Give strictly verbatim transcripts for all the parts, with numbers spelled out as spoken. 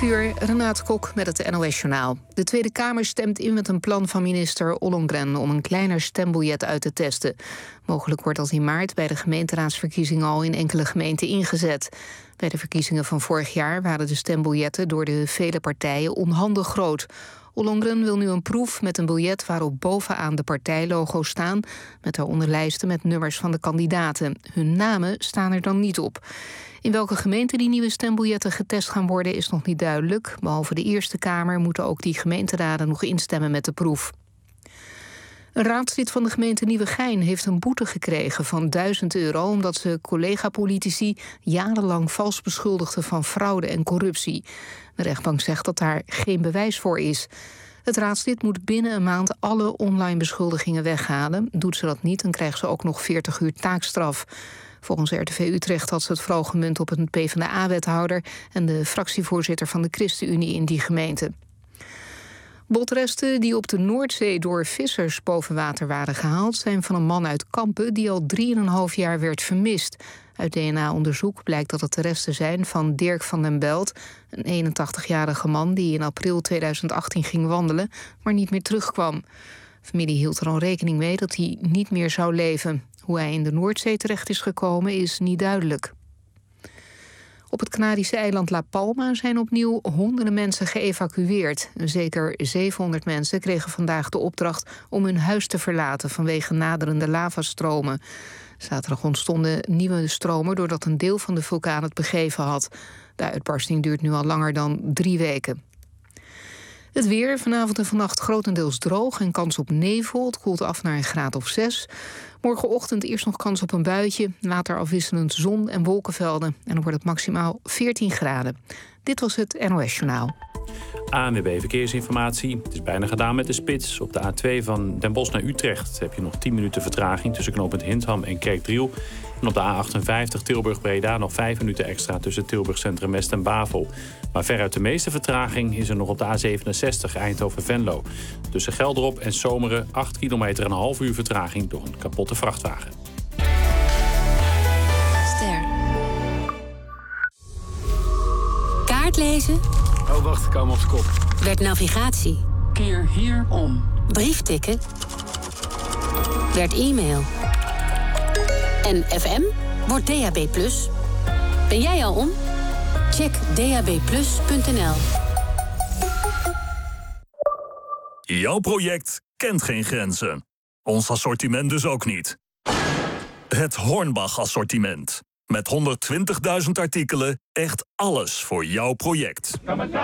Zeven uur, Renate Kok met het N O S-journaal. De Tweede Kamer stemt in met een plan van minister Ollongren om een kleiner stembiljet uit te testen. Mogelijk wordt dat in maart bij de gemeenteraadsverkiezingen al in enkele gemeenten ingezet. Bij de verkiezingen van vorig jaar waren de stembiljetten door de vele partijen onhandig groot. Ollongren wil nu een proef met een biljet waarop bovenaan de partijlogo's staan, met daaronder lijsten met nummers van de kandidaten. Hun namen staan er dan niet op. In welke gemeente die nieuwe stembiljetten getest gaan worden is nog niet duidelijk. Behalve de Eerste Kamer moeten ook die gemeenteraden nog instemmen met de proef. Een raadslid van de gemeente Nieuwegein heeft een boete gekregen van duizend euro... omdat ze collega-politici jarenlang vals beschuldigde van fraude en corruptie. De rechtbank zegt dat daar geen bewijs voor is. Het raadslid moet binnen een maand alle online beschuldigingen weghalen. Doet ze dat niet, dan krijgt ze ook nog veertig uur taakstraf. Volgens R T V Utrecht had ze het vooral gemunt op een PvdA-wethouder... en de fractievoorzitter van de ChristenUnie in die gemeente. Botresten die op de Noordzee door vissers boven water waren gehaald... zijn van een man uit Kampen die al drieënhalf jaar werd vermist. Uit D N A-onderzoek blijkt dat het de resten zijn van Dirk van den Belt... een eenentachtigjarige man die in april tweeduizend achttien ging wandelen... maar niet meer terugkwam. De familie hield er al rekening mee dat hij niet meer zou leven. Hoe hij in de Noordzee terecht is gekomen is niet duidelijk. Op het Canarische eiland La Palma zijn opnieuw honderden mensen geëvacueerd. Zeker zevenhonderd mensen kregen vandaag de opdracht om hun huis te verlaten vanwege naderende lavastromen. Zaterdag ontstonden nieuwe stromen doordat een deel van de vulkaan het begeven had. De uitbarsting duurt nu al langer dan drie weken. Het weer, vanavond en vannacht grotendeels droog en kans op nevel. Het koelt af naar een graad of zes. Morgenochtend eerst nog kans op een buitje. Later afwisselend zon en wolkenvelden. En dan wordt het maximaal veertien graden. Dit was het N O S-journaal. A N W B Verkeersinformatie. Het is bijna gedaan met de spits. Op de A twee van Den Bosch naar Utrecht heb je nog tien minuten vertraging... tussen knooppunt Hindham en Kerkdriel. En op de A achtenvijftig Tilburg-Breda nog vijf minuten extra... tussen Tilburg Centrum West en Bavel. Maar veruit de meeste vertraging is er nog op de A zevenenzestig Eindhoven-Venlo. Tussen Gelderop en Zomeren acht kilometer en een half uur vertraging... door een kapotte vrachtwagen. Ster. Kaartlezen. Oh, wacht, ik kwam op z'n kop. Werd navigatie. Keer hier om. Brieftikken. Werd e-mail. En F M wordt D A B plus. Ben jij al om? Check d a b plus punt n l. Jouw project kent geen grenzen. Ons assortiment dus ook niet. Het Hornbach-assortiment. Met honderdtwintigduizend artikelen, echt alles voor jouw project.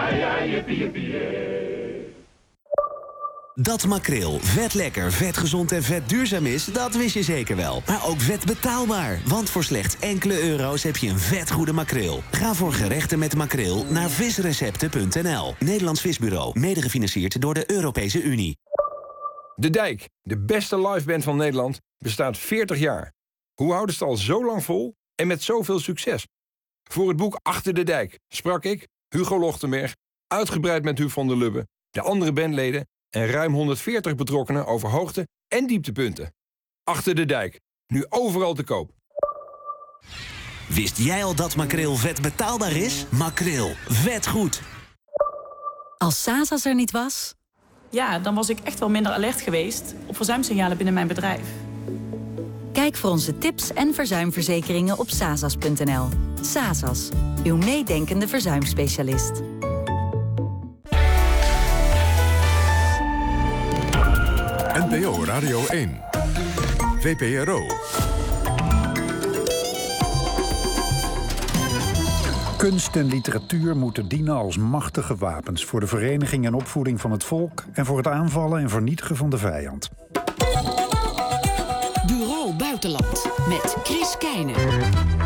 Dat makreel vet lekker, vet gezond en vet duurzaam is, dat wist je zeker wel. Maar ook vet betaalbaar, want voor slechts enkele euro's heb je een vet goede makreel. Ga voor gerechten met makreel naar visrecepten punt n l. Nederlands Visbureau, mede gefinancierd door de Europese Unie. De Dijk, de beste liveband van Nederland, bestaat veertig jaar. Hoe houden ze het al zo lang vol en met zoveel succes? Voor het boek Achter de Dijk sprak ik, Hugo Lochtenberg, uitgebreid met Huub van der Lubbe, de andere bandleden en ruim honderdveertig betrokkenen over hoogte- en dieptepunten. Achter de Dijk, nu overal te koop. Wist jij al dat makreel vet betaalbaar is? Makreel, vet goed. Als Sasas er niet was? Ja, dan was ik echt wel minder alert geweest op verzuimsignalen binnen mijn bedrijf. Kijk voor onze tips en verzuimverzekeringen op sasas punt n l. Sasas, uw meedenkende verzuimspecialist. N P O Radio één. V P R O. Kunst en literatuur moeten dienen als machtige wapens voor de vereniging en opvoeding van het volk en voor het aanvallen en vernietigen van de vijand. Bureau Buitenland met Chris Keijnen.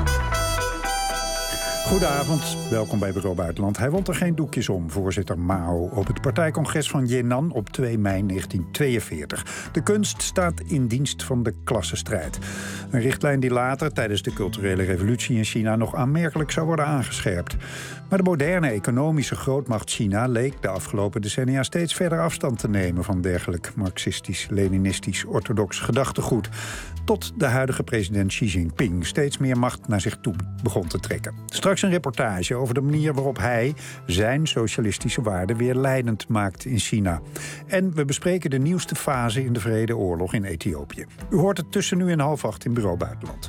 Goedenavond, welkom bij Bureau Buitenland. Hij wond er geen doekjes om, voorzitter Mao, op het partijcongres van Jinan op twee mei negentien tweeënveertig. De kunst staat in dienst van de klassenstrijd. Een richtlijn die later, tijdens de culturele revolutie in China, nog aanmerkelijk zou worden aangescherpt. Maar de moderne economische grootmacht China leek de afgelopen decennia steeds verder afstand te nemen van dergelijk marxistisch, leninistisch, orthodox gedachtegoed. Tot de huidige president Xi Jinping steeds meer macht naar zich toe begon te trekken. Straks Straks een reportage over de manier waarop hij zijn socialistische waarden weer leidend maakt in China. En we bespreken de nieuwste fase in de Vredeoorlog in Ethiopië. U hoort het tussen nu en half acht in Bureau Buitenland.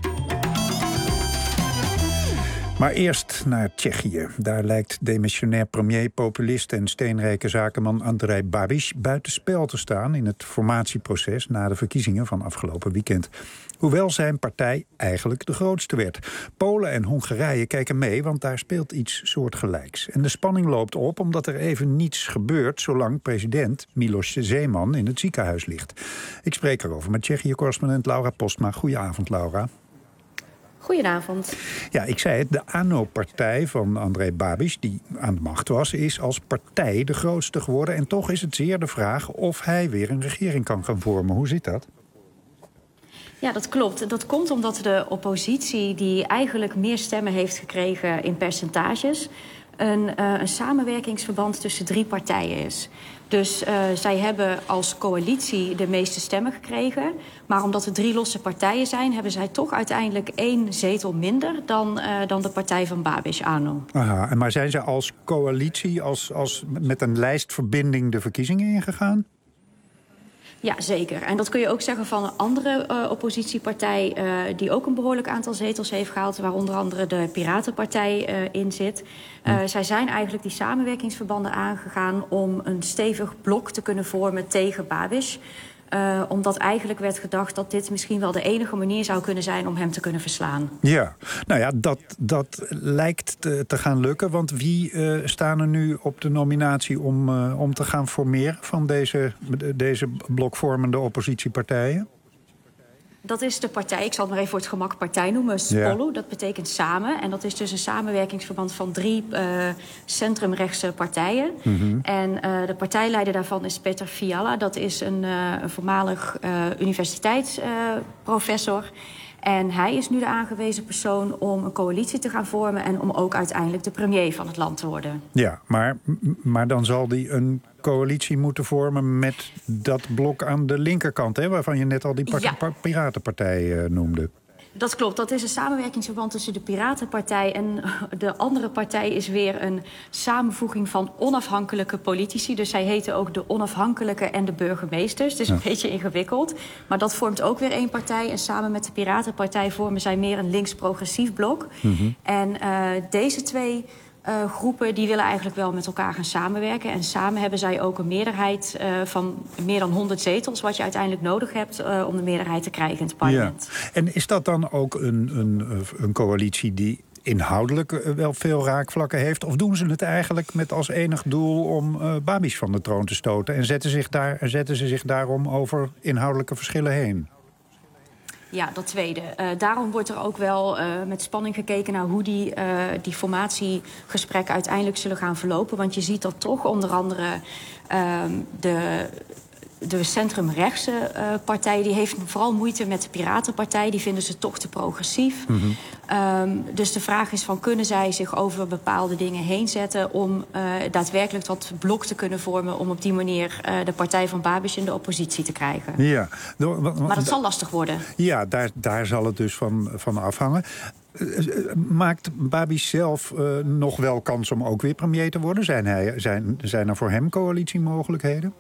Maar eerst naar Tsjechië. Daar lijkt demissionair premier, populist en steenrijke zakenman Andrej Babiš buitenspel te staan in het formatieproces na de verkiezingen van afgelopen weekend. Hoewel zijn partij eigenlijk de grootste werd. Polen en Hongarije kijken mee, want daar speelt iets soortgelijks. En de spanning loopt op omdat er even niets gebeurt zolang president Miloš Zeman in het ziekenhuis ligt. Ik spreek erover met Tsjechië-correspondent Laura Postma. Goedenavond, Laura. Goedenavond. Ja, ik zei het, de A N O-partij van Andrej Babiš, die aan de macht was, is als partij de grootste geworden. En toch is het zeer de vraag of hij weer een regering kan gaan vormen. Hoe zit dat? Ja, dat klopt. Dat komt omdat de oppositie, die eigenlijk meer stemmen heeft gekregen in percentages, een, uh, een samenwerkingsverband tussen drie partijen is. Dus uh, zij hebben als coalitie de meeste stemmen gekregen. Maar omdat er drie losse partijen zijn, hebben zij toch uiteindelijk één zetel minder dan, uh, dan de partij van Babiš, A N O. Aha, en maar zijn ze als coalitie, als, als met een lijstverbinding de verkiezingen ingegaan? Ja, zeker. En dat kun je ook zeggen van een andere uh, oppositiepartij uh, die ook een behoorlijk aantal zetels heeft gehaald, waar onder andere de Piratenpartij uh, in zit. Uh, hm. Zij zijn eigenlijk die samenwerkingsverbanden aangegaan om een stevig blok te kunnen vormen tegen Babiš. Uh, omdat eigenlijk werd gedacht dat dit misschien wel de enige manier zou kunnen zijn om hem te kunnen verslaan. Ja, nou ja, dat, dat lijkt te, te gaan lukken. Want wie uh, staan er nu op de nominatie om, uh, om te gaan formeren van deze, deze blokvormende oppositiepartijen? Dat is de partij, ik zal het maar even voor het gemak partij noemen, Spolu. Ja. Dat betekent samen. En dat is dus een samenwerkingsverband van drie uh, centrumrechtse partijen. Mm-hmm. En uh, de partijleider daarvan is Petr Fiala. Dat is een, uh, een voormalig uh, universiteitsprofessor. Uh, en hij is nu de aangewezen persoon om een coalitie te gaan vormen en om ook uiteindelijk de premier van het land te worden. Ja, maar, maar dan zal die een coalitie moeten vormen met dat blok aan de linkerkant, hè, waarvan je net al die part- ja. Piratenpartij uh, noemde. Dat klopt, dat is een samenwerkingsverband tussen de Piratenpartij en de andere partij is weer een samenvoeging van onafhankelijke politici. Dus zij heten ook de onafhankelijke en de burgemeesters. Het is een ja. beetje ingewikkeld, maar dat vormt ook weer één partij. En samen met de Piratenpartij vormen zij meer een links-progressief blok. Mm-hmm. En uh, deze twee Uh, groepen die willen eigenlijk wel met elkaar gaan samenwerken. En samen hebben zij ook een meerderheid uh, van meer dan honderd zetels, wat je uiteindelijk nodig hebt uh, om de meerderheid te krijgen in het parlement. Ja. En is dat dan ook een, een, een coalitie die inhoudelijk wel veel raakvlakken heeft? Of doen ze het eigenlijk met als enig doel om uh, Babiš van de troon te stoten? En zetten, zich daar, zetten ze zich daarom over inhoudelijke verschillen heen? Ja, dat tweede. Uh, daarom wordt er ook wel uh, met spanning gekeken naar hoe die, uh, die formatiegesprekken uiteindelijk zullen gaan verlopen. Want je ziet dat toch onder andere uh, de, de centrumrechtse uh, partij, die heeft vooral moeite met de Piratenpartij. Die vinden ze toch te progressief. Mm-hmm. Um, dus de vraag is van, kunnen zij zich over bepaalde dingen heen zetten om uh, daadwerkelijk dat blok te kunnen vormen om op die manier uh, de partij van Babiš in de oppositie te krijgen. Ja. Do, w- w- maar dat zal lastig worden. Ja, daar, daar zal het dus van, van afhangen. Uh, maakt Babiš zelf uh, nog wel kans om ook weer premier te worden? Zijn, hij, zijn, zijn er voor hem coalitiemogelijkheden?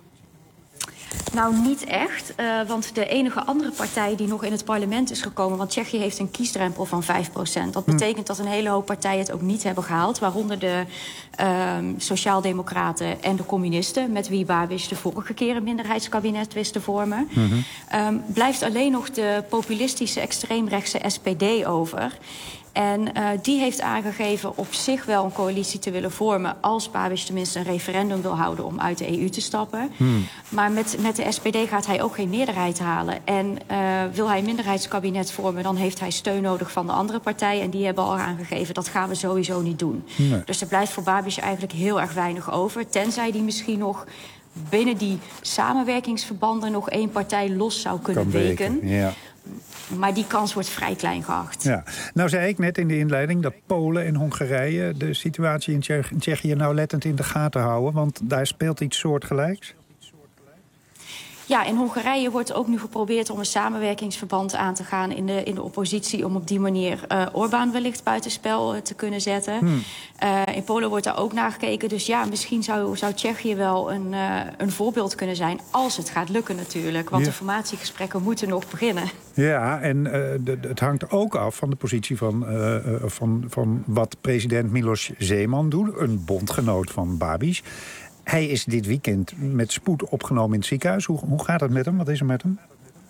Nou, niet echt. Uh, want de enige andere partij die nog in het parlement is gekomen, want Tsjechië heeft een kiesdrempel van vijf procent. Dat betekent dat een hele hoop partijen het ook niet hebben gehaald. Waaronder de uh, Sociaaldemocraten en de communisten, met wie Babiš de vorige keer een minderheidskabinet wist te vormen. Mm-hmm. Um, blijft alleen nog de populistische extreemrechtse S P D over. En uh, die heeft aangegeven op zich wel een coalitie te willen vormen als Babiš tenminste een referendum wil houden om uit de E U te stappen. Hmm. Maar met, met de S P D gaat hij ook geen meerderheid halen. En uh, wil hij een minderheidskabinet vormen, dan heeft hij steun nodig van de andere partijen. En die hebben al aangegeven, dat gaan we sowieso niet doen. Nee. Dus er blijft voor Babiš eigenlijk heel erg weinig over. Tenzij die misschien nog binnen die samenwerkingsverbanden nog één partij los zou kunnen weken. Ja. Maar die kans wordt vrij klein geacht. Ja. Nou zei ik net in de inleiding dat Polen en Hongarije de situatie in Tsje- Tsjechië nauwlettend in de gaten houden. Want daar speelt iets soortgelijks. Ja, in Hongarije wordt ook nu geprobeerd om een samenwerkingsverband aan te gaan in de, in de oppositie, om op die manier uh, Orbán wellicht buitenspel uh, te kunnen zetten. Hmm. Uh, in Polen wordt daar ook naar gekeken. Dus ja, misschien zou, zou Tsjechië wel een, uh, een voorbeeld kunnen zijn, als het gaat lukken natuurlijk. Want ja. de formatiegesprekken moeten nog beginnen. Ja, en uh, de, het hangt ook af van de positie van, uh, van, van wat president Miloš Zeman doet, een bondgenoot van Babiš. Hij is dit weekend met spoed opgenomen in het ziekenhuis. Hoe, hoe gaat het met hem? Wat is er met hem?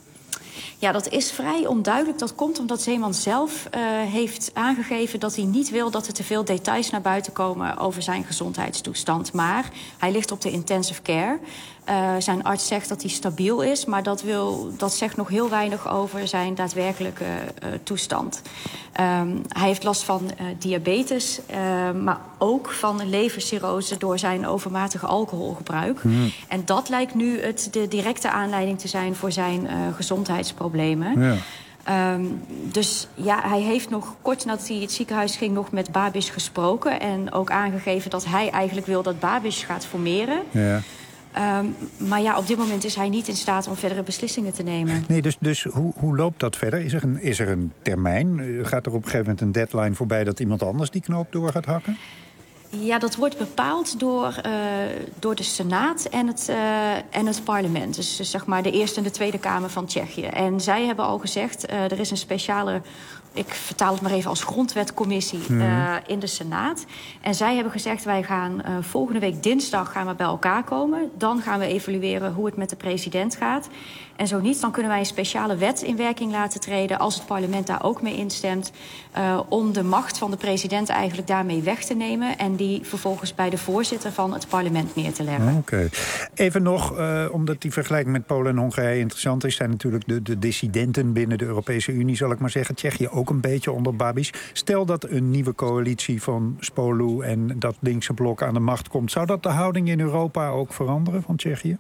Ja, dat is vrij onduidelijk. Dat komt omdat Zeman zelf uh, heeft aangegeven dat hij niet wil dat er te veel details naar buiten komen over zijn gezondheidstoestand. Maar hij ligt op de intensive care. Uh, zijn arts zegt dat hij stabiel is, maar dat, wil, dat zegt nog heel weinig over zijn daadwerkelijke uh, toestand. Um, hij heeft last van uh, diabetes, uh, maar ook van levercirrose door zijn overmatige alcoholgebruik. Mm. En dat lijkt nu het, de directe aanleiding te zijn voor zijn uh, gezondheidsproblemen. Ja. Um, dus ja, hij heeft nog kort nadat hij het ziekenhuis ging nog met Babiš gesproken en ook aangegeven dat hij eigenlijk wil dat Babiš gaat formeren. Ja. Um, maar ja, op dit moment is hij niet in staat om verdere beslissingen te nemen. Nee, dus, dus hoe, hoe loopt dat verder? Is er, een, is er een termijn? Gaat er op een gegeven moment een deadline voorbij dat iemand anders die knoop door gaat hakken? Ja, dat wordt bepaald door, uh, door de Senaat en het, uh, en het parlement. Dus, dus zeg maar de Eerste en de Tweede Kamer van Tsjechië. En zij hebben al gezegd, uh, er is een speciale, ik vertaal het maar even als grondwetcommissie uh, mm. in de Senaat. En zij hebben gezegd, wij gaan uh, volgende week dinsdag gaan we bij elkaar komen. Dan gaan we evalueren hoe het met de president gaat. En zo niet, dan kunnen wij een speciale wet in werking laten treden, als het parlement daar ook mee instemt, uh, om de macht van de president eigenlijk daarmee weg te nemen en die vervolgens bij de voorzitter van het parlement neer te leggen. Oké. Okay. Even nog, uh, omdat die vergelijking met Polen en Hongarije interessant is, zijn natuurlijk de, de dissidenten binnen de Europese Unie, zal ik maar zeggen. Tsjechië ook een beetje onder Babiš. Stel dat een nieuwe coalitie van Spolu en dat linkse blok aan de macht komt, zou dat de houding in Europa ook veranderen van Tsjechië?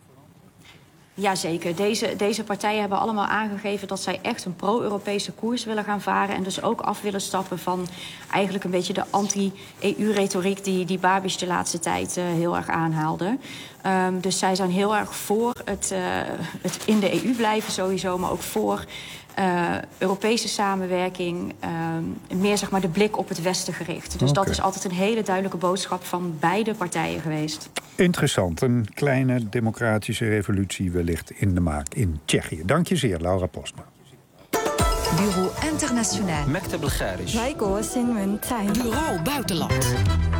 Jazeker. Deze, deze partijen hebben allemaal aangegeven dat zij echt een pro-Europese koers willen gaan varen. En dus ook af willen stappen van eigenlijk een beetje de anti-E U-retoriek die, die Babiš de laatste tijd uh, heel erg aanhaalde. Um, dus zij zijn heel erg voor het, uh, het in de E U blijven sowieso, maar ook voor Uh, Europese samenwerking, uh, meer zeg maar de blik op het Westen gericht. Dus okay. Dat is altijd een hele duidelijke boodschap van beide partijen geweest. Interessant. Een kleine democratische revolutie wellicht in de maak in Tsjechië. Dank je zeer, Laura Postma. Bureau Internationaal. مكتب الخارج. Bureau Buitenland.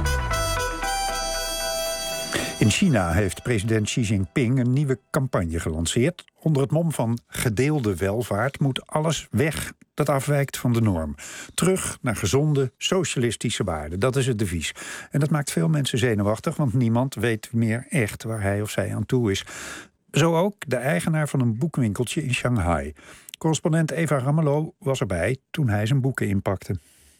In China heeft president Xi Jinping een nieuwe campagne gelanceerd. Onder het mom van gedeelde welvaart moet alles weg dat afwijkt van de norm. Terug naar gezonde, socialistische waarden. Dat is het devies. En dat maakt veel mensen zenuwachtig, want niemand weet meer echt waar hij of zij aan toe is. Zo ook de eigenaar van een boekwinkeltje in Shanghai. Correspondent Eva Ramelow was erbij toen hij zijn boeken inpakte.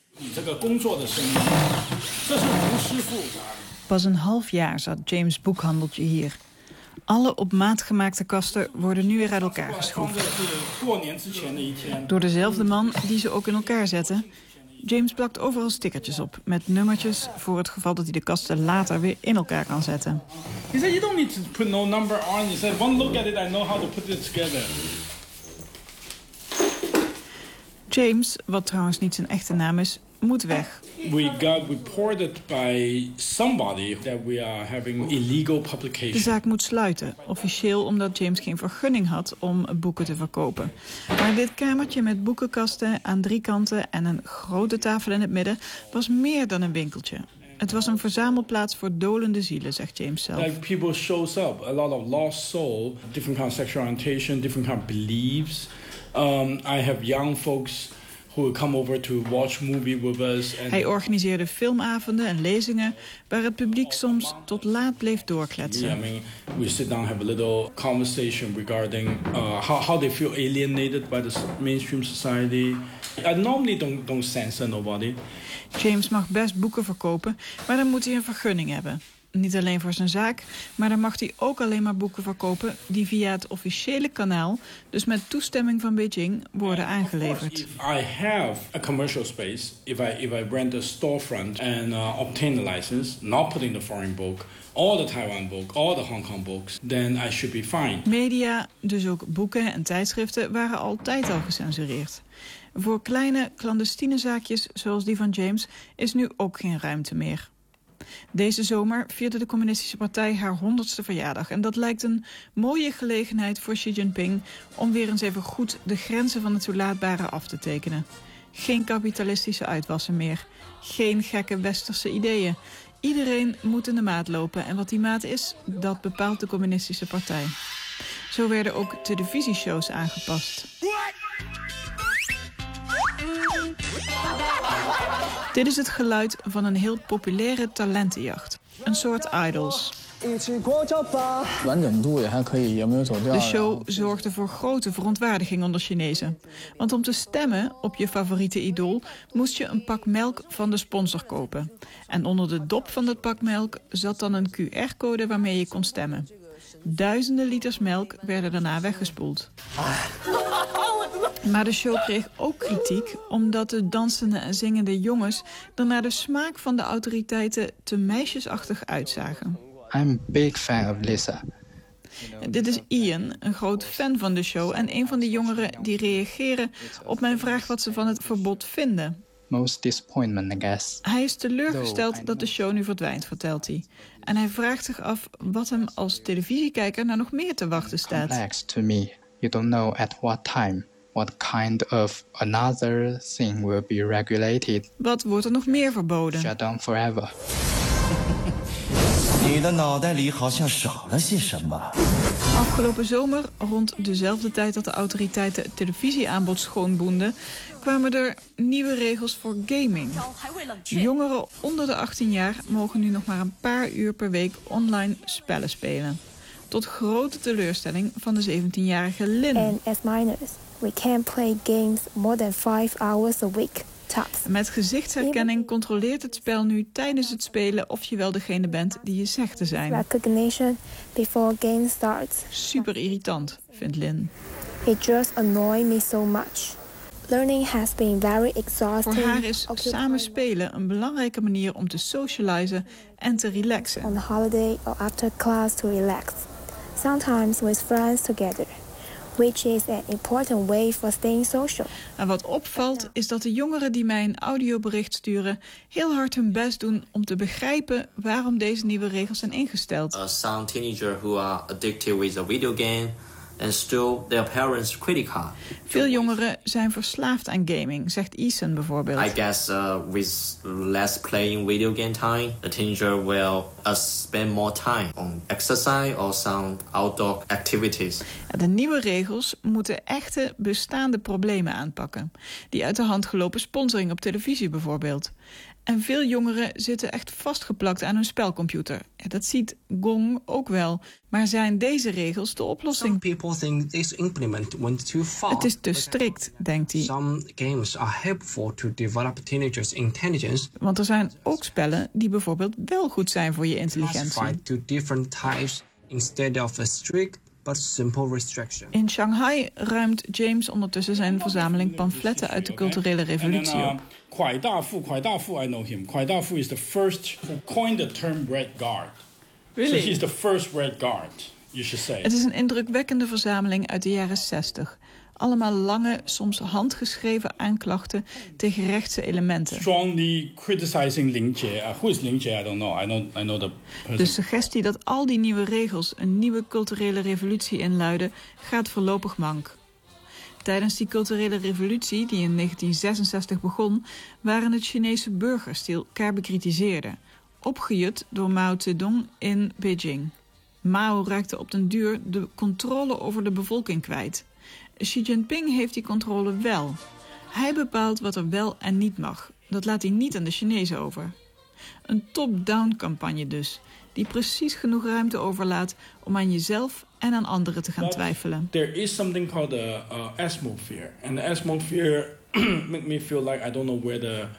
Pas een half jaar zat James' boekhandeltje hier. Alle op maat gemaakte kasten worden nu weer uit elkaar geschroefd. Door dezelfde man die ze ook in elkaar zette. James plakt overal stickertjes op met nummertjes voor het geval dat hij de kasten later weer in elkaar kan zetten. He said you don't need to put no number on. He said one look at it I know how to put it together. James, wat trouwens niet zijn echte naam is, moet weg. We got reported by somebody that we are having illegal publication. De zaak moet sluiten, officieel omdat James geen vergunning had om boeken te verkopen. Maar dit kamertje met boekenkasten aan drie kanten en een grote tafel in het midden was meer dan een winkeltje. Het was een verzamelplaats voor dolende zielen, zegt James zelf. Like people shows up, a lot of lost soul, different kind of sexual orientation, different kind of beliefs. Um, I have young folks who will come over to watch movie with us. And hij organiseerde filmavonden en lezingen waar het publiek soms tot laat bleef doorkletsen. Yeah, I mean, we sit down, have a little conversation regarding uh, how, how they feel alienated by the mainstream society. I normally don't, don't censor nobody. James mag best boeken verkopen, maar dan moet hij een vergunning hebben. Niet alleen voor zijn zaak, maar dan mag hij ook alleen maar boeken verkopen die via het officiële kanaal, dus met toestemming van Beijing, worden aangeleverd. If I have a commercial space, if I if I rent a storefront and uh, obtain the license, not putting the foreign book, all the Taiwan book, all the Hong Kong books, then I should be fine. Media, dus ook boeken en tijdschriften, waren altijd al gecensureerd. Voor kleine, clandestine zaakjes zoals die van James is nu ook geen ruimte meer. Deze zomer vierde de Communistische Partij haar honderdste verjaardag. En dat lijkt een mooie gelegenheid voor Xi Jinping om weer eens even goed de grenzen van het toelaatbare af te tekenen. Geen kapitalistische uitwassen meer. Geen gekke westerse ideeën. Iedereen moet in de maat lopen. En wat die maat is, dat bepaalt de Communistische Partij. Zo werden ook televisieshows aangepast. Dit is het geluid van een heel populaire talentenjacht. Een soort idols. De show zorgde voor grote verontwaardiging onder Chinezen. Want om te stemmen op je favoriete idool moest je een pak melk van de sponsor kopen. En onder de dop van dat pak melk zat dan een Q R-code waarmee je kon stemmen. Duizenden liters melk werden daarna weggespoeld. Maar de show kreeg ook kritiek omdat de dansende en zingende jongens er naar de smaak van de autoriteiten te meisjesachtig uitzagen. I'm a big fan of Lisa. Dit is Ian, een groot fan van de show en een van de jongeren die reageren op mijn vraag wat ze van het verbod vinden. Most disappointment, I guess. Hij is teleurgesteld dat de show nu verdwijnt, vertelt hij. En hij vraagt zich af wat hem als televisiekijker nou nog meer te wachten staat. Complex to me. You don't know at what time, what kind of another thing will be regulated. Wat wordt er nog meer verboden? Shut down forever. Afgelopen zomer, rond dezelfde tijd dat de autoriteiten het televisieaanbod schoonboenden, kwamen er nieuwe regels voor gaming. Jongeren onder de achttien jaar mogen nu nog maar een paar uur per week online spellen spelen. Tot grote teleurstelling van de zeventienjarige Lin. And as minors, we can play games more than five hours a week. Met gezichtsherkenning controleert het spel nu tijdens het spelen of je wel degene bent die je zegt te zijn. Recognition before game starts. Super irritant, vindt Lin. It just annoys me so much. Learning has been very exhausting. Voor haar is samen spelen een belangrijke manier om te socializen en te relaxen. On holiday or after class to relax. Sometimes with friends together. Which is an important way for staying social. En wat opvalt is dat de jongeren die mij een audiobericht sturen heel hard hun best doen om te begrijpen waarom deze nieuwe regels zijn ingesteld. Uh, some teenagers who are addicted with a video game and still their parents' credit card. Veel jongeren zijn verslaafd aan gaming, zegt Ethan bijvoorbeeld. I guess uh, with less playing video game time, the teenager will uh, spend more time on exercise or some outdoor activities. De nieuwe regels moeten echte bestaande problemen aanpakken. Die uit de hand gelopen sponsoring op televisie bijvoorbeeld. En veel jongeren zitten echt vastgeplakt aan hun spelcomputer. Ja, dat ziet Gong ook wel. Maar zijn deze regels de oplossing? Some people think this implement went too far. Het is te strikt, denkt hij. Some games are helpful to develop teenagers' intelligence. Want er zijn ook spellen die bijvoorbeeld wel goed zijn voor je intelligentie. Classified to different types instead of a strict but simple restriction. In Shanghai ruimt James ondertussen zijn verzameling pamfletten uit de culturele revolutie op. Kwai Dafu, Kwai Dafu, I know him. Kwai Dafu is the first who coined the term Red Guard. Really? So he's the first Red Guard, you should say. Het is een indrukwekkende verzameling uit de jaren zestig. Allemaal lange, soms handgeschreven aanklachten tegen rechtse elementen. Strongly criticizing Ling Jie. Uh, who is Ling Jie? I don't know. I know, I know the person. De suggestie dat al die nieuwe regels een nieuwe culturele revolutie inluiden, gaat voorlopig mank. Tijdens die culturele revolutie, die in negentien zesenzestig begon, waren het Chinese burgers die elkaar bekritiseerden. Opgejut door Mao Zedong in Beijing. Mao raakte op den duur de controle over de bevolking kwijt. Xi Jinping heeft die controle wel. Hij bepaalt wat er wel en niet mag. Dat laat hij niet aan de Chinezen over. Een top-down campagne dus, die precies genoeg ruimte overlaat om aan jezelf en aan anderen te gaan twijfelen. There is something called the uh, atmosphere. And the atmosphere make me feel like I don't know where the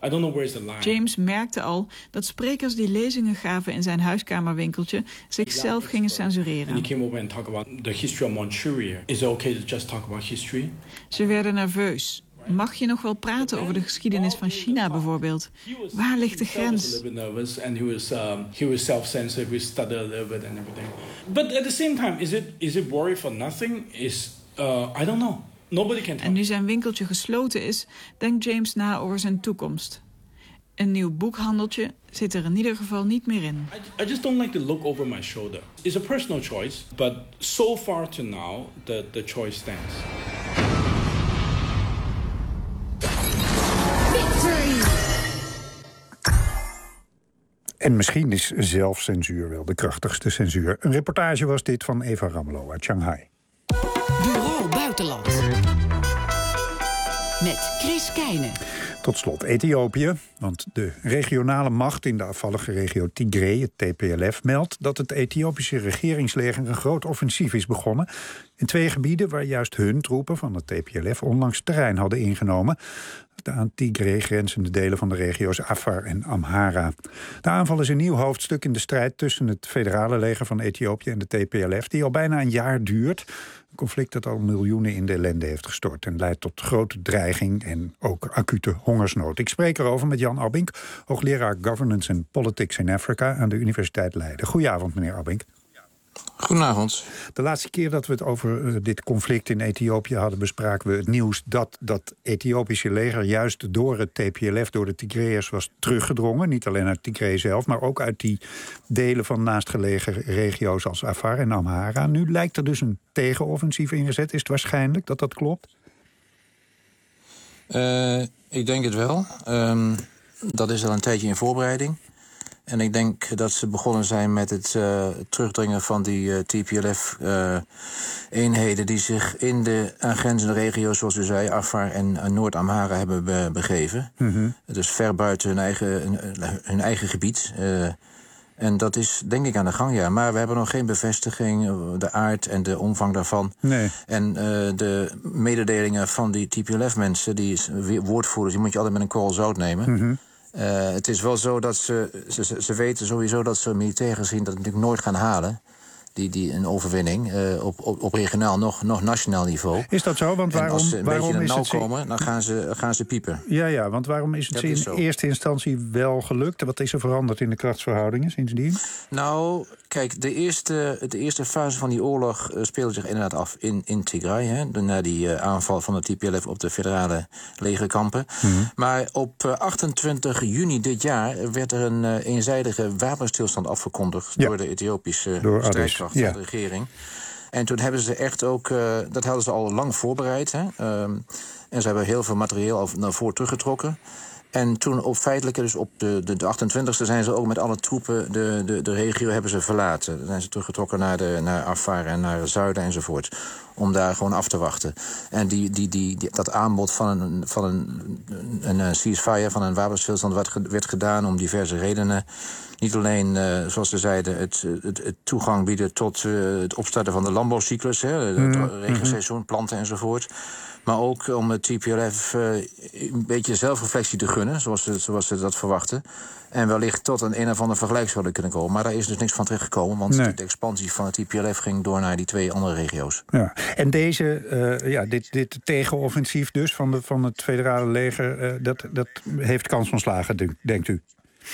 I don't know where is the line. James merkte al dat sprekers die lezingen gaven in zijn huiskamerwinkeltje zichzelf gingen censureren. And he came over and talked about the history of Manchuria. Is it okay to just talk about history? Ze werden nerveus. Mag je nog wel praten over de geschiedenis van China bijvoorbeeld? Waar ligt de grens? And he was um, he was self-censored. We studied a little bit and everything. But at the same time, is it is it worry for nothing? Is uh, I don't know. Nobody can tell. En nu zijn winkeltje gesloten is, denkt James na over zijn toekomst. Een nieuw boekhandeltje zit er in ieder geval niet meer in. I, I just don't like to look over my shoulder. It's a personal choice, but so far to now, the the choice stands. En misschien is zelfcensuur wel de krachtigste censuur. Een reportage was dit van Eva Ramelow uit Shanghai. Bureau Buitenland. Met Chris Keijne. Tot slot Ethiopië, want de regionale macht in de afvallige regio Tigray, het T P L F, meldt dat het Ethiopische regeringsleger een groot offensief is begonnen in twee gebieden waar juist hun troepen van het T P L F onlangs terrein hadden ingenomen. De aan Tigray grenzende delen van de regio's Afar en Amhara. De aanval is een nieuw hoofdstuk in de strijd tussen het federale leger van Ethiopië en de T P L F, die al bijna een jaar duurt. Een conflict dat al miljoenen in de ellende heeft gestort en leidt tot grote dreiging en ook acute hongersnood. Ik spreek erover met Jan Abink, hoogleraar Governance and Politics in Africa aan de Universiteit Leiden. Goedenavond, meneer Abink. Goedenavond. De laatste keer dat we het over uh, dit conflict in Ethiopië hadden, bespraken we het nieuws dat dat Ethiopische leger juist door het T P L F, door de Tigrayers, was teruggedrongen. Niet alleen uit Tigray zelf, maar ook uit die delen van naastgelegen regio's als Afar en Amhara. Nu lijkt er dus een tegenoffensief ingezet. Is het waarschijnlijk dat dat klopt? Uh, ik denk het wel. Um, dat is al een tijdje in voorbereiding. En ik denk dat ze begonnen zijn met het uh, terugdringen van die uh, T P L F-eenheden... Uh, die zich in de aangrenzende regio's, zoals u zei, Afar en uh, Noord-Amhara hebben be- begeven. Mm-hmm. Dus ver buiten hun eigen, hun, hun eigen gebied. Uh, en dat is denk ik aan de gang, ja. Maar we hebben nog geen bevestiging, de aard en de omvang daarvan. Nee. En uh, de mededelingen van die T P L F-mensen, die woordvoerders, die moet je altijd met een korrel zout nemen... Mm-hmm. Uh, het is wel zo dat ze, ze... Ze weten sowieso dat ze militair gezien dat natuurlijk nooit gaan halen. Die, die een overwinning uh, op, op, op regionaal, nog, nog nationaal niveau. Is dat zo? Want waarom, en als ze een waarom beetje naar is nauw het... komen, dan gaan ze, gaan ze piepen. Ja, ja, want waarom is het dat in is eerste instantie wel gelukt? Wat is er veranderd in de krachtsverhoudingen sindsdien? Nou, kijk, de eerste, de eerste fase van die oorlog uh, speelde zich inderdaad af in, in Tigray. Hè, na die uh, aanval van de T P L F op de federale legerkampen. Mm-hmm. Maar op uh, achtentwintig juni dit jaar werd er een uh, eenzijdige wapenstilstand afgekondigd... Ja. door de Ethiopische strijdkracht. Ja. De regering. En toen hebben ze echt ook, uh, dat hadden ze al lang voorbereid. Hè? Um, en ze hebben heel veel materieel al naar voren teruggetrokken. En toen op feitelijk, dus op de, de, de achtentwintigste zijn ze ook met alle troepen de, de, de regio hebben ze verlaten. Dan zijn ze teruggetrokken naar, de, naar Afar en naar het zuiden enzovoort. Om daar gewoon af te wachten. En die, die, die, die, dat aanbod van een, van een, een, een ceasefire, van een wapenstilstand, werd, werd gedaan om diverse redenen. Niet alleen, uh, zoals ze zeiden, het, het, het toegang bieden tot uh, het opstarten van de landbouwcyclus, hè, het mm-hmm. regenseizoen, planten enzovoort. Maar ook om het T P L F uh, een beetje zelfreflectie te gunnen, zoals ze, zoals ze dat verwachten. En wellicht tot een een of ander vergelijk zouden kunnen komen. Maar daar is dus niks van terechtgekomen, want nee. de expansie van het T P L F ging door naar die twee andere regio's. Ja. En deze, uh, ja, dit, dit tegenoffensief dus van, de, van het federale leger, uh, dat, dat heeft kans van slagen, denkt u?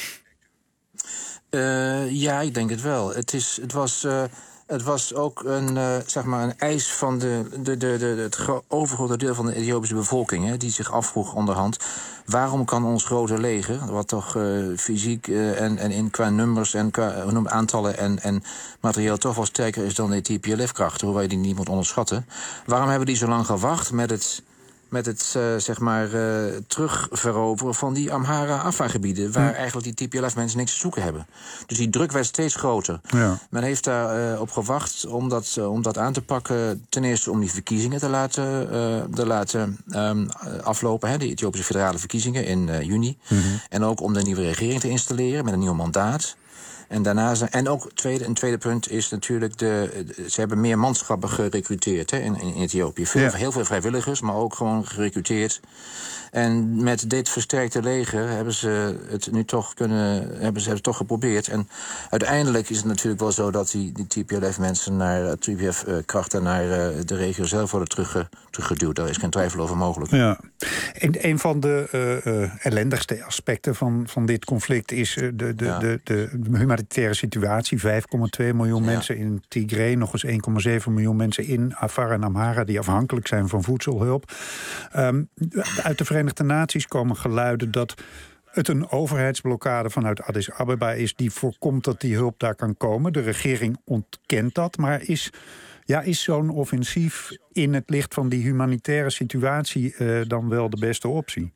Uh, ja, ik denk het wel. Het, is, het was... Uh, Het was ook een, uh, zeg maar een eis van de, de, de, de, het overgrote deel van de Ethiopische bevolking... Hè, die zich afvroeg onderhand, waarom kan ons grote leger... wat toch uh, fysiek uh, en, en in, qua nummers en qua uh, aantallen en, en materieel... toch wel sterker is dan de T P L F-krachten, hoewel je die niet moet onderschatten... waarom hebben die zo lang gewacht met het... met het, uh, zeg maar, uh, terugveroveren van die Amhara-Afar-gebieden... waar hm. eigenlijk die T P L F-mensen niks te zoeken hebben. Dus die druk werd steeds groter. Ja. Men heeft daar uh, op gewacht om dat, uh, om dat aan te pakken. Ten eerste om die verkiezingen te laten, uh, te laten um, aflopen. Hè, de Ethiopische federale verkiezingen in uh, juni. Mm-hmm. En ook om de nieuwe regering te installeren met een nieuw mandaat. En daarna zijn, en ook tweede, een tweede punt is natuurlijk, de, ze hebben meer manschappen gerecruiteerd hè, in, in Ethiopië. Veel, ja. Heel veel vrijwilligers, maar ook gewoon gerecruiteerd. En met dit versterkte leger hebben ze het nu toch kunnen, hebben ze het toch geprobeerd. En uiteindelijk is het natuurlijk wel zo dat die, die T P L F-mensen naar T P F-krachten naar uh, de regio zelf worden terugge, teruggeduwd. Daar is geen twijfel over mogelijk. Ja. En een van de uh, uh, ellendigste aspecten van, van dit conflict is uh, de, de, ja. de, de, de humanitaire situatie. vijf komma twee miljoen ja. mensen in Tigray, nog eens één komma zeven miljoen mensen in Afar en Amhara die afhankelijk zijn van voedselhulp. Um, uit de Verenigde Naties komen geluiden dat het een overheidsblokkade vanuit Addis Abeba is die voorkomt dat die hulp daar kan komen. De regering ontkent dat, maar is, ja, is zo'n offensief in het licht van die humanitaire situatie uh, dan wel de beste optie?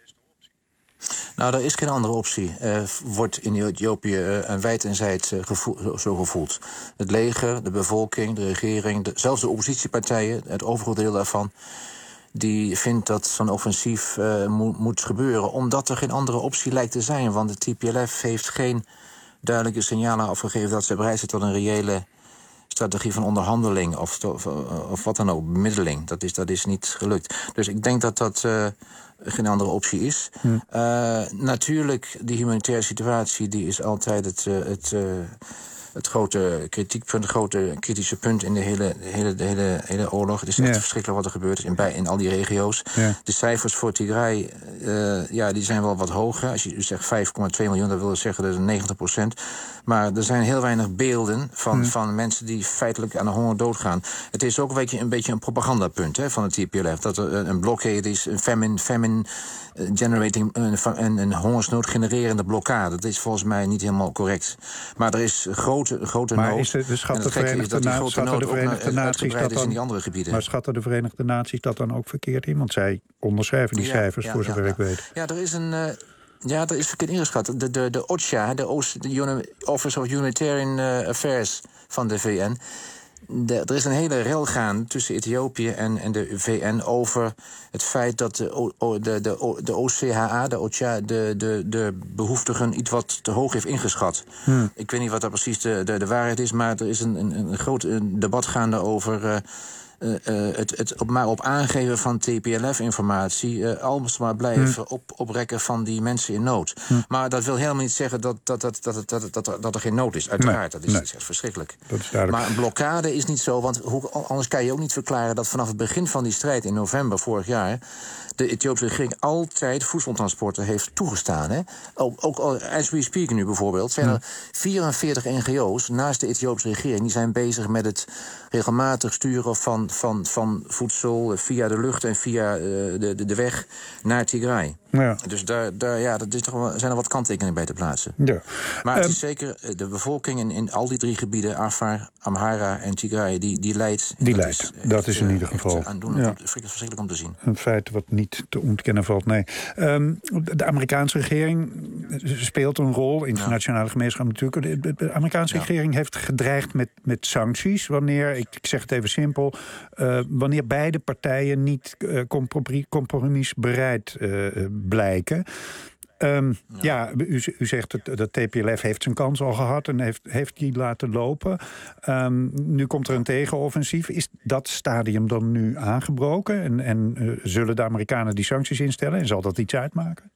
Nou, er is geen andere optie. Uh, wordt in Ethiopië uh, wijd en zijd uh, gevoel, zo gevoeld. Het leger, de bevolking, de regering, de, zelfs de oppositiepartijen, het overgrote deel daarvan, die vindt dat zo'n offensief uh, mo- moet gebeuren, omdat er geen andere optie lijkt te zijn. Want de T P L F heeft geen duidelijke signalen afgegeven dat ze bereid zijn tot een reële strategie van onderhandeling of, to, of, of wat dan ook, bemiddeling. Dat is, dat is niet gelukt. Dus ik denk dat dat uh, geen andere optie is. Hm. Uh, natuurlijk, die humanitaire situatie die is altijd het, uh, het, uh, het grote kritiekpunt, het grote kritische punt in de hele, de hele, de hele, hele oorlog. Het is echt ja. verschrikkelijk wat er gebeurt is in, bij, in al die regio's. Ja. De cijfers voor Tigray, uh, ja, die zijn wel wat hoger. Als je zegt vijf komma twee miljoen, dat wil zeggen dat is negentig procent. Maar er zijn heel weinig beelden van, hmm. van mensen die feitelijk aan de honger doodgaan. Het is ook een beetje een, beetje een propagandapunt hè, van het T P L F. Dat er een blokkade is, een famine, famine generating, een, een, een hongersnood genererende blokkade. Dat is volgens mij niet helemaal correct. Maar er is grote, grote maar nood. Is de, de schat de Verenigde, Na- schatten de Verenigde Naties dat dan, in die andere gebieden. Maar schatten de Verenigde Naties dat dan ook verkeerd in? Want zij onderschrijven die ja, cijfers, ja, voor zover ja, ik weet. Ja, er is een... Uh, Ja, dat is verkeerd ingeschat. De, de, de O C H A, de, o- de Office of Humanitarian uh, Affairs van de V N. De, er is een hele rel gaan tussen Ethiopië en, en de V N over het feit dat de, o, de, de, de O C H A, de O C H A, de, de, de behoeftigen iets wat te hoog heeft ingeschat. Hmm. Ik weet niet wat daar precies de, de, de waarheid is, maar er is een, een, een groot een debat gaande over Uh, Uh, uh, het, het op, maar op aangeven van T P L F-informatie uh, alles maar blijven hmm. op, oprekken van die mensen in nood. Hmm. Maar dat wil helemaal niet zeggen dat, dat, dat, dat, dat, dat, dat, dat er geen nood is. Uiteraard, nee, dat is, nee. is echt verschrikkelijk. Dat is duidelijk. Maar een blokkade is niet zo, want hoe, anders kan je ook niet verklaren dat vanaf het begin van die strijd in november vorig jaar de Ethiopische regering altijd voedseltransporten heeft toegestaan. Hè? Ook, ook as we speak nu bijvoorbeeld zijn er vierenveertig N G O's naast de Ethiopische regering. Die zijn bezig met het regelmatig sturen van, van, van voedsel via de lucht en via uh, de, de, de weg naar Tigray. Ja. Dus daar, daar ja, dat is toch wel, zijn er wat kanttekeningen bij te plaatsen. Ja. Maar het um, is zeker, de bevolking in, in al die drie gebieden, Afar, Amhara en Tigray, die, die leidt. Die leidt, dat is, dat is in ieder geval. Aandoenlijk, ja. verschrikkelijk om te zien. Een feit wat niet te ontkennen valt, nee. Um, de Amerikaanse regering speelt een rol, internationale ja. gemeenschap natuurlijk. De, de Amerikaanse ja. regering heeft gedreigd met, met sancties wanneer, ik, ik zeg het even simpel, uh, wanneer beide partijen niet uh, compromisbereid uh, blijken. Um, ja, ja u, u zegt dat de T P L F heeft zijn kans al gehad en heeft, heeft die laten lopen. Um, nu komt er een tegenoffensief. Is dat stadium dan nu aangebroken? En, en uh, zullen de Amerikanen die sancties instellen? En zal dat iets uitmaken?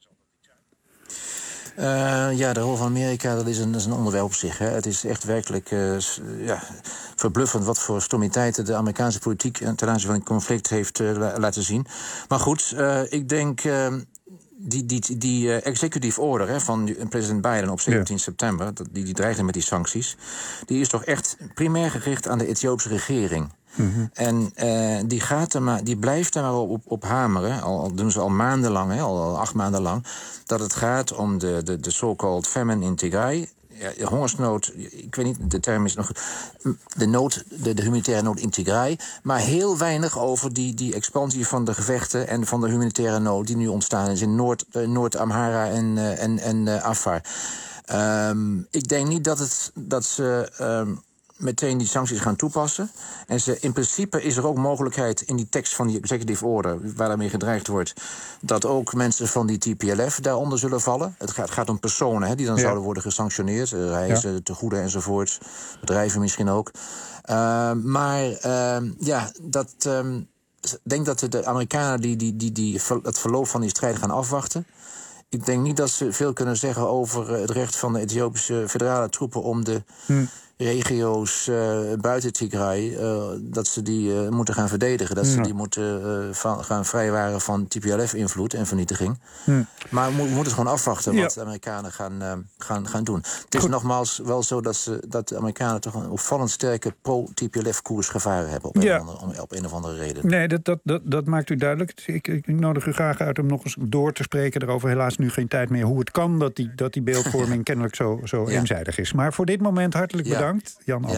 Uh, ja, de rol van Amerika, dat is een, dat is een onderwerp op zich. Hè. Het is echt werkelijk uh, ja, verbluffend wat voor stommiteiten de Amerikaanse politiek ten aanzien van het conflict heeft uh, la- laten zien. Maar goed, uh, ik denk Uh, Die, die, die uh, executive order hè, van president Biden op zeventien ja. september... die, die dreigde met die sancties, die is toch echt primair gericht aan de Ethiopische regering. Mm-hmm. En uh, die, gaat er maar, die blijft er maar op, op hameren, al, al doen ze al maandenlang, hè, al, al acht maanden lang, dat het gaat om de, de, de so-called famine in Tigray. Ja, de hongersnood, ik weet niet, de term is nog de nood, de, de humanitaire nood in Tigray, maar heel weinig over die, die expansie van de gevechten en van de humanitaire nood die nu ontstaan is in Noord, uh, Noord-Amhara en, uh, en, en uh, Afar. Um, ik denk niet dat, het, dat ze um, meteen die sancties gaan toepassen. En ze, in principe is er ook mogelijkheid in die tekst van die executive order, waar daarmee gedreigd wordt, dat ook mensen van die T P L F daaronder zullen vallen. Het gaat, gaat om personen hè, die dan ja. zouden worden gesanctioneerd. Reizen, ja. tegoeden enzovoorts. Bedrijven misschien ook. Uh, maar uh, ja, dat... Um, Ik denk dat de Amerikanen die, die, die, die het verloop van die strijd gaan afwachten. Ik denk niet dat ze veel kunnen zeggen over het recht van de Ethiopische federale troepen om de hm. regio's uh, buiten Tigray, uh, dat ze die uh, moeten gaan verdedigen. Dat ja. ze die moeten uh, van, gaan vrijwaren van T P L F-invloed en vernietiging. Hm. Maar we, we moeten gewoon afwachten wat ja. de Amerikanen gaan, uh, gaan, gaan doen. Het is Goed. nogmaals wel zo dat, ze, dat de Amerikanen toch een opvallend sterke pro-T P L F-koers gevaren hebben. Op een, ja. of andere, op een of andere reden. Nee, dat, dat, dat, dat maakt u duidelijk. Ik, ik nodig u graag uit om nog eens door te spreken erover. Helaas nu geen tijd meer hoe het kan dat die, dat die beeldvorming kennelijk zo, zo ja. eenzijdig is. Maar voor dit moment hartelijk bedankt. Jan